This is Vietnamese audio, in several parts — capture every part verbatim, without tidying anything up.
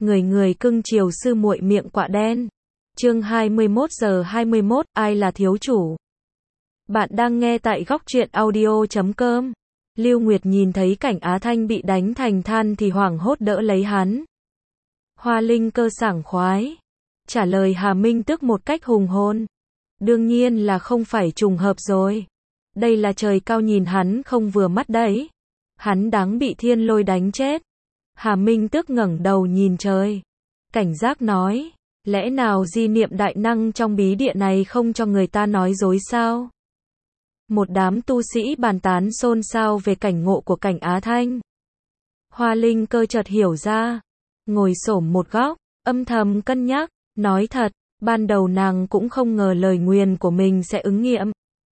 người người cưng chiều sư muội miệng quạ đen. Chương hai mươi mốt giờ hai mươi mốt, ai là thiếu chủ? Bạn đang nghe tại góc truyện audio chấm com. Lưu Nguyệt nhìn thấy cảnh Á Thanh bị đánh thành than thì hoảng hốt đỡ lấy hắn. Hoa Linh Cơ sảng khoái trả lời Hà Minh Tước một cách hùng hồn. Đương nhiên là không phải trùng hợp rồi. Đây là trời cao nhìn hắn không vừa mắt đấy. Hắn đáng bị thiên lôi đánh chết. Hà Minh Tước ngẩng đầu nhìn trời. Cảnh giác nói, lẽ nào di niệm đại năng trong bí địa này không cho người ta nói dối sao? Một đám tu sĩ bàn tán xôn xao về cảnh ngộ của cảnh Á Thanh. Hoa Linh Cơ chợt hiểu ra. Ngồi xổm một góc, âm thầm cân nhắc, nói thật, ban đầu nàng cũng không ngờ lời nguyền của mình sẽ ứng nghiệm.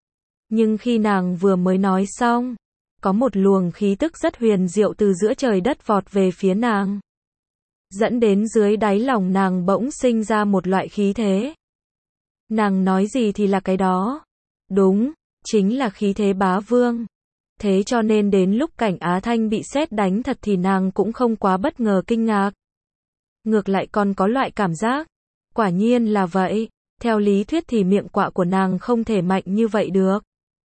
Nhưng khi nàng vừa mới nói xong, có một luồng khí tức rất huyền diệu từ giữa trời đất vọt về phía nàng. Dẫn đến dưới đáy lòng nàng bỗng sinh ra một loại khí thế. Nàng nói gì thì là cái đó. Đúng, chính là khí thế bá vương. Thế cho nên đến lúc cảnh Á Thanh bị sét đánh thật thì nàng cũng không quá bất ngờ kinh ngạc. Ngược lại còn có loại cảm giác. Quả nhiên là vậy, theo lý thuyết thì miệng quạ của nàng không thể mạnh như vậy được.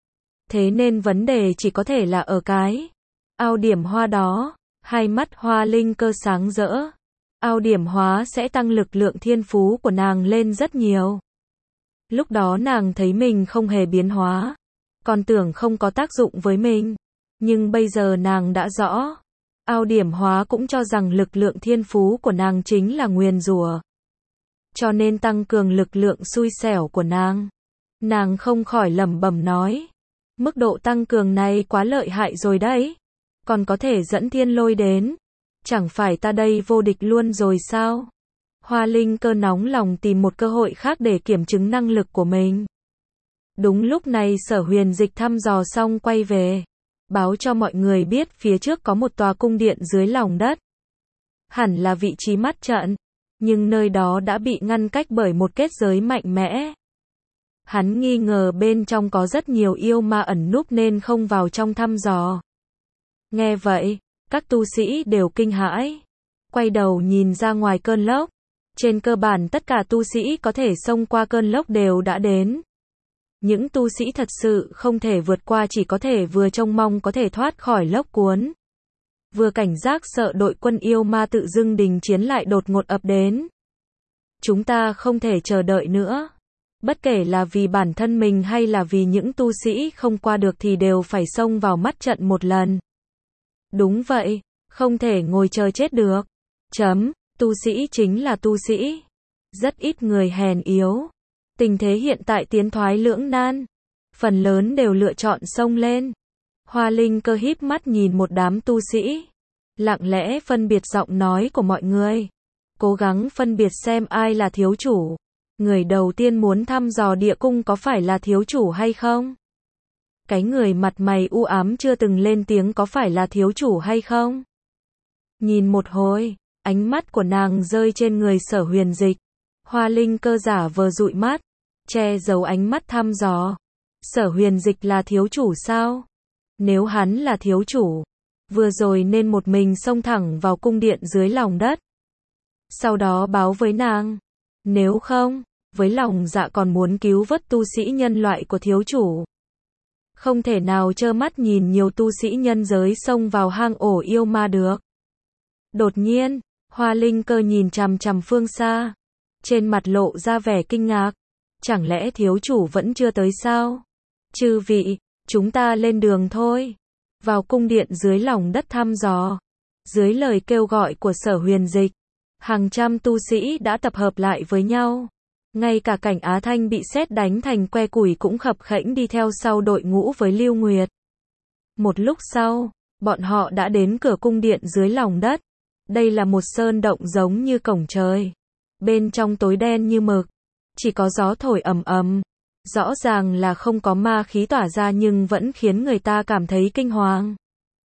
Thế nên vấn đề chỉ có thể là ở cái ao điểm hoa đó. Hai mắt Hoa Linh Cơ sáng rỡ. Ao điểm hóa sẽ tăng lực lượng thiên phú của nàng lên rất nhiều. Lúc đó nàng thấy mình không hề biến hóa, còn tưởng không có tác dụng với mình. Nhưng bây giờ nàng đã rõ. Ao điểm hóa cũng cho rằng lực lượng thiên phú của nàng chính là nguyền rủa. Cho nên tăng cường lực lượng xui xẻo của nàng. Nàng không khỏi lẩm bẩm nói. Mức độ tăng cường này quá lợi hại rồi đấy. Còn có thể dẫn thiên lôi đến. Chẳng phải ta đây vô địch luôn rồi sao? Hoa Linh Cơ nóng lòng tìm một cơ hội khác để kiểm chứng năng lực của mình. Đúng lúc này Sở Huyền Dịch thăm dò xong quay về. Báo cho mọi người biết phía trước có một tòa cung điện dưới lòng đất. Hẳn là vị trí mắt trận. Nhưng nơi đó đã bị ngăn cách bởi một kết giới mạnh mẽ. Hắn nghi ngờ bên trong có rất nhiều yêu ma ẩn núp nên không vào trong thăm dò. Nghe vậy, các tu sĩ đều kinh hãi. Quay đầu nhìn ra ngoài cơn lốc. Trên cơ bản tất cả tu sĩ có thể xông qua cơn lốc đều đã đến. Những tu sĩ thật sự không thể vượt qua chỉ có thể vừa trông mong có thể thoát khỏi lốc cuốn. Vừa cảnh giác sợ đội quân yêu ma tự dưng đình chiến lại đột ngột ập đến. Chúng ta không thể chờ đợi nữa. Bất kể là vì bản thân mình hay là vì những tu sĩ không qua được thì đều phải xông vào mắt trận một lần. Đúng vậy, không thể ngồi chờ chết được. Chấm, tu sĩ chính là tu sĩ. Rất ít người hèn yếu. Tình thế hiện tại tiến thoái lưỡng nan. Phần lớn đều lựa chọn xông lên. Hoa Linh Cơ híp mắt nhìn một đám tu sĩ. Lặng lẽ phân biệt giọng nói của mọi người. Cố gắng phân biệt xem ai là thiếu chủ. Người đầu tiên muốn thăm dò địa cung có phải là thiếu chủ hay không? Cái người mặt mày u ám chưa từng lên tiếng có phải là thiếu chủ hay không? Nhìn một hồi, ánh mắt của nàng rơi trên người Sở Huyền Dịch. Hoa Linh Cơ giả vờ dụi mắt, che giấu ánh mắt thăm dò. Sở Huyền Dịch là thiếu chủ sao? Nếu hắn là thiếu chủ, vừa rồi nên một mình xông thẳng vào cung điện dưới lòng đất. Sau đó báo với nàng. Nếu không, với lòng dạ còn muốn cứu vớt tu sĩ nhân loại của thiếu chủ. Không thể nào trơ mắt nhìn nhiều tu sĩ nhân giới xông vào hang ổ yêu ma được. Đột nhiên, Hoa Linh Cơ nhìn chằm chằm phương xa. Trên mặt lộ ra vẻ kinh ngạc. Chẳng lẽ thiếu chủ vẫn chưa tới sao? Chư vị, chúng ta lên đường thôi. Vào cung điện dưới lòng đất thăm dò. Dưới lời kêu gọi của Sở Huyền Dịch, hàng trăm tu sĩ đã tập hợp lại với nhau. Ngay cả cảnh Á Thanh bị sét đánh thành que củi cũng khập khẽnh đi theo sau đội ngũ với Lưu Nguyệt. Một lúc sau, bọn họ đã đến cửa cung điện dưới lòng đất. Đây là một sơn động giống như cổng trời. Bên trong tối đen như mực. Chỉ có gió thổi ầm ầm. Rõ ràng là không có ma khí tỏa ra nhưng vẫn khiến người ta cảm thấy kinh hoàng.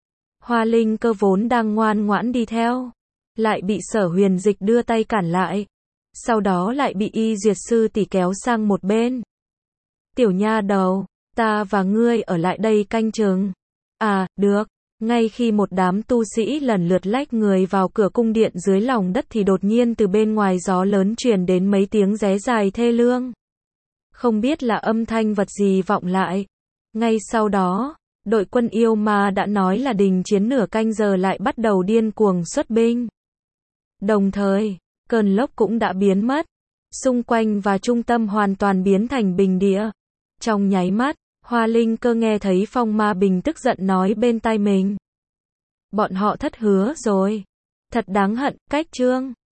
Hoa Linh Cơ vốn đang ngoan ngoãn đi theo. Lại bị Sở Huyền Dịch đưa tay cản lại. Sau đó lại bị Y Duyệt Sư tỷ kéo sang một bên. Tiểu nha đầu, ta và ngươi ở lại đây canh chừng. À, được. Ngay khi một đám tu sĩ lần lượt lách người vào cửa cung điện dưới lòng đất thì đột nhiên từ bên ngoài gió lớn truyền đến mấy tiếng ré dài thê lương. Không biết là âm thanh vật gì vọng lại. Ngay sau đó, đội quân yêu ma đã nói là đình chiến nửa canh giờ lại bắt đầu điên cuồng xuất binh. Đồng thời, cơn lốc cũng đã biến mất. Xung quanh và trung tâm hoàn toàn biến thành bình địa. Trong nháy mắt, Hoa Linh Cơ nghe thấy Phong Ma Bình tức giận nói bên tai mình. Bọn họ thất hứa rồi. Thật đáng hận, cách chương.